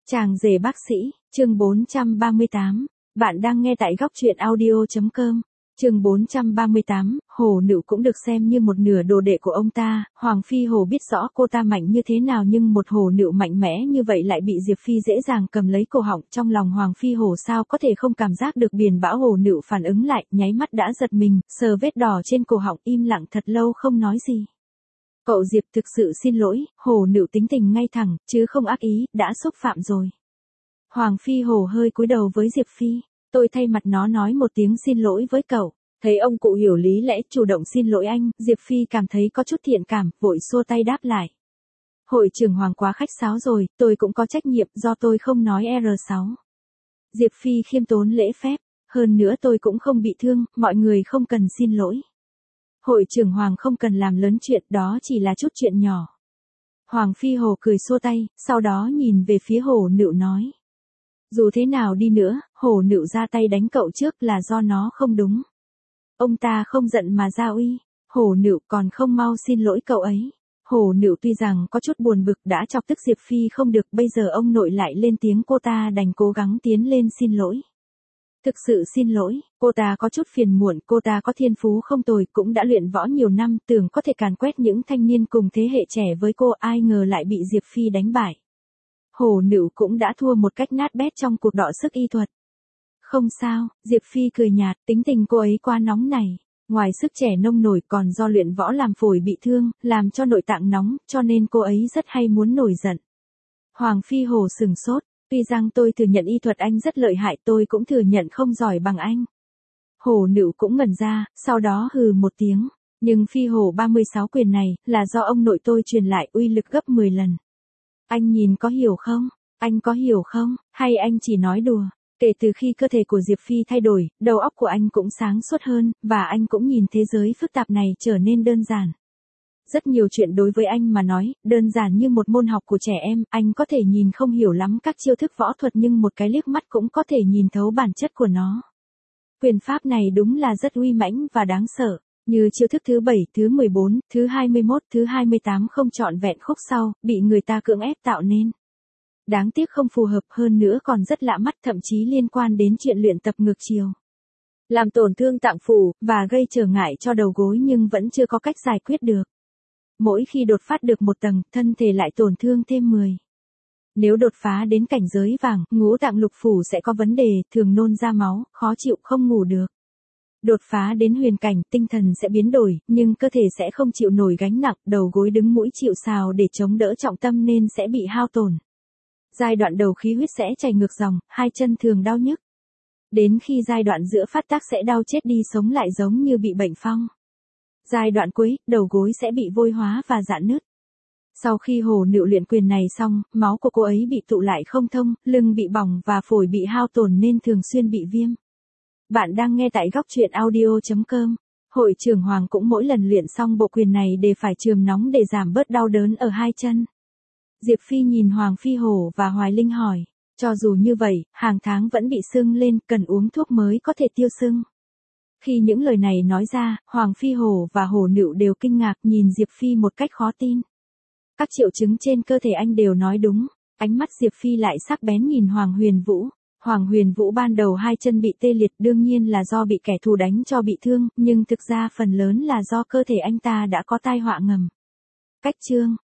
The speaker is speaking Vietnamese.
Chàng rể bác sĩ, chương 438. Bạn đang nghe tại góc truyện audio.com. Chương 438, Hồ Nựu cũng được xem như một nửa đồ đệ của ông ta. Hoàng Phi Hồ biết rõ cô ta mạnh như thế nào, nhưng một Hồ Nựu mạnh mẽ như vậy lại bị Diệp Phi dễ dàng cầm lấy cổ họng. Trong lòng Hoàng Phi Hồ sao có thể không cảm giác được biển bão. Hồ Nựu phản ứng lại, nháy mắt đã giật mình, sờ vết đỏ trên cổ họng, im lặng thật lâu không nói gì. Cậu Diệp, thực sự xin lỗi. Hồ Nựu tính tình ngay thẳng, chứ không ác ý, đã xúc phạm rồi. Hoàng Phi Hồ hơi cúi đầu với Diệp Phi. Tôi thay mặt nó nói một tiếng xin lỗi với cậu. Thấy ông cụ hiểu lý lẽ, chủ động xin lỗi anh, Diệp Phi cảm thấy có chút thiện cảm, vội xua tay đáp lại. Hội trưởng Hoàng quá khách sáo rồi, tôi cũng có trách nhiệm, do tôi không nói R6. Diệp Phi khiêm tốn lễ phép, hơn nữa tôi cũng không bị thương, mọi người không cần xin lỗi. Hội trưởng Hoàng không cần làm lớn chuyện, đó chỉ là chút chuyện nhỏ. Hoàng Phi Hồ cười xua tay, sau đó nhìn về phía Hồ Nựu nói. Dù thế nào đi nữa, Hồ Nựu ra tay đánh cậu trước là do nó không đúng. Ông ta không giận mà ra uy. Hồ Nựu còn không mau xin lỗi cậu ấy. Hồ Nựu tuy rằng có chút buồn bực đã chọc tức Diệp Phi không được, bây giờ ông nội lại lên tiếng, cô ta đành cố gắng tiến lên xin lỗi. Thực sự xin lỗi, cô ta có chút phiền muộn, cô ta có thiên phú không tồi, cũng đã luyện võ nhiều năm, tưởng có thể càn quét những thanh niên cùng thế hệ trẻ với cô, ai ngờ lại bị Diệp Phi đánh bại. Hồ Nựu cũng đã thua một cách nát bét trong cuộc đọ sức y thuật. Không sao, Diệp Phi cười nhạt, tính tình cô ấy quá nóng này. Ngoài sức trẻ nông nổi còn do luyện võ làm phổi bị thương, làm cho nội tạng nóng, cho nên cô ấy rất hay muốn nổi giận. Hoàng Phi Hồ sừng sốt, tuy rằng tôi thừa nhận y thuật anh rất lợi hại, tôi cũng thừa nhận không giỏi bằng anh. Hồ Nựu cũng ngẩn ra, sau đó hừ một tiếng. Nhưng Phi Hồ 36 quyền này, là do ông nội tôi truyền lại, uy lực gấp 10 lần. Anh nhìn có hiểu không? Anh có hiểu không? Hay anh chỉ nói đùa? Kể từ khi cơ thể của Diệp Phi thay đổi, đầu óc của anh cũng sáng suốt hơn, và anh cũng nhìn thế giới phức tạp này trở nên đơn giản. Rất nhiều chuyện đối với anh mà nói, đơn giản như một môn học của trẻ em, anh có thể nhìn không hiểu lắm các chiêu thức võ thuật, nhưng một cái liếc mắt cũng có thể nhìn thấu bản chất của nó. Quyền pháp này đúng là rất uy mãnh và đáng sợ. Như chiêu thức thứ 7, thứ 14, thứ 21, thứ 28 không trọn vẹn khúc sau, bị người ta cưỡng ép tạo nên. Đáng tiếc không phù hợp, hơn nữa còn rất lạ mắt, thậm chí liên quan đến chuyện luyện tập ngược chiều. Làm tổn thương tạng phủ, và gây trở ngại cho đầu gối, nhưng vẫn chưa có cách giải quyết được. Mỗi khi đột phát được một tầng, thân thể lại tổn thương thêm 10. Nếu đột phá đến cảnh giới vàng, ngũ tạng lục phủ sẽ có vấn đề, thường nôn ra máu, khó chịu, không ngủ được. Đột phá đến huyền cảnh, tinh thần sẽ biến đổi, nhưng cơ thể sẽ không chịu nổi gánh nặng, đầu gối đứng mũi chịu sào để chống đỡ trọng tâm nên sẽ bị hao tổn. Giai đoạn đầu khí huyết sẽ chảy ngược dòng, hai chân thường đau nhức. Đến khi giai đoạn giữa phát tác sẽ đau chết đi sống lại giống như bị bệnh phong. Giai đoạn cuối, đầu gối sẽ bị vôi hóa và rạn nứt. Sau khi Hồ Nựu luyện quyền này xong, máu của cô ấy bị tụ lại không thông, lưng bị bỏng và phổi bị hao tổn nên thường xuyên bị viêm. Bạn đang nghe tại góc truyện audio.com. Hội trưởng Hoàng cũng mỗi lần luyện xong bộ quyền này đều phải chườm nóng để giảm bớt đau đớn ở hai chân. Diệp Phi nhìn Hoàng Phi Hồ và Hoài Linh hỏi, cho dù như vậy, hàng tháng vẫn bị sưng lên, cần uống thuốc mới có thể tiêu sưng. Khi những lời này nói ra, Hoàng Phi Hồ và Hồ Nựu đều kinh ngạc nhìn Diệp Phi một cách khó tin. Các triệu chứng trên cơ thể anh đều nói đúng, ánh mắt Diệp Phi lại sắc bén nhìn Hoàng Huyền Vũ. Hoàng Huyền Vũ ban đầu hai chân bị tê liệt đương nhiên là do bị kẻ thù đánh cho bị thương, nhưng thực ra phần lớn là do cơ thể anh ta đã có tai họa ngầm. Cách chương